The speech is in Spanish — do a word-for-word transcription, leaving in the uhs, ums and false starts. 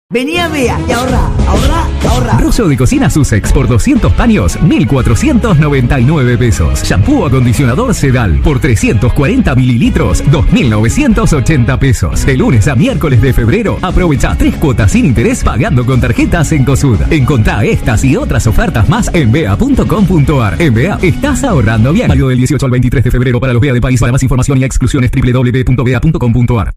Vení a Bea y ahorra, ahorra, ahorra. Rollo de cocina Sussex por doscientos paños, mil cuatrocientos noventa y nueve pesos. Shampoo acondicionador Sedal por trescientos cuarenta mililitros, dos mil novecientos ochenta pesos. De lunes a miércoles de febrero, aprovecha tres cuotas sin interés pagando con tarjetas en COSUD. Encontrá estas y otras ofertas más en bea punto com punto ar. En Bea, estás ahorrando bien. Válido del dieciocho al veintitrés de febrero para los Bea de país. Para más información y exclusiones, doble u doble u doble u punto bea punto com punto ar.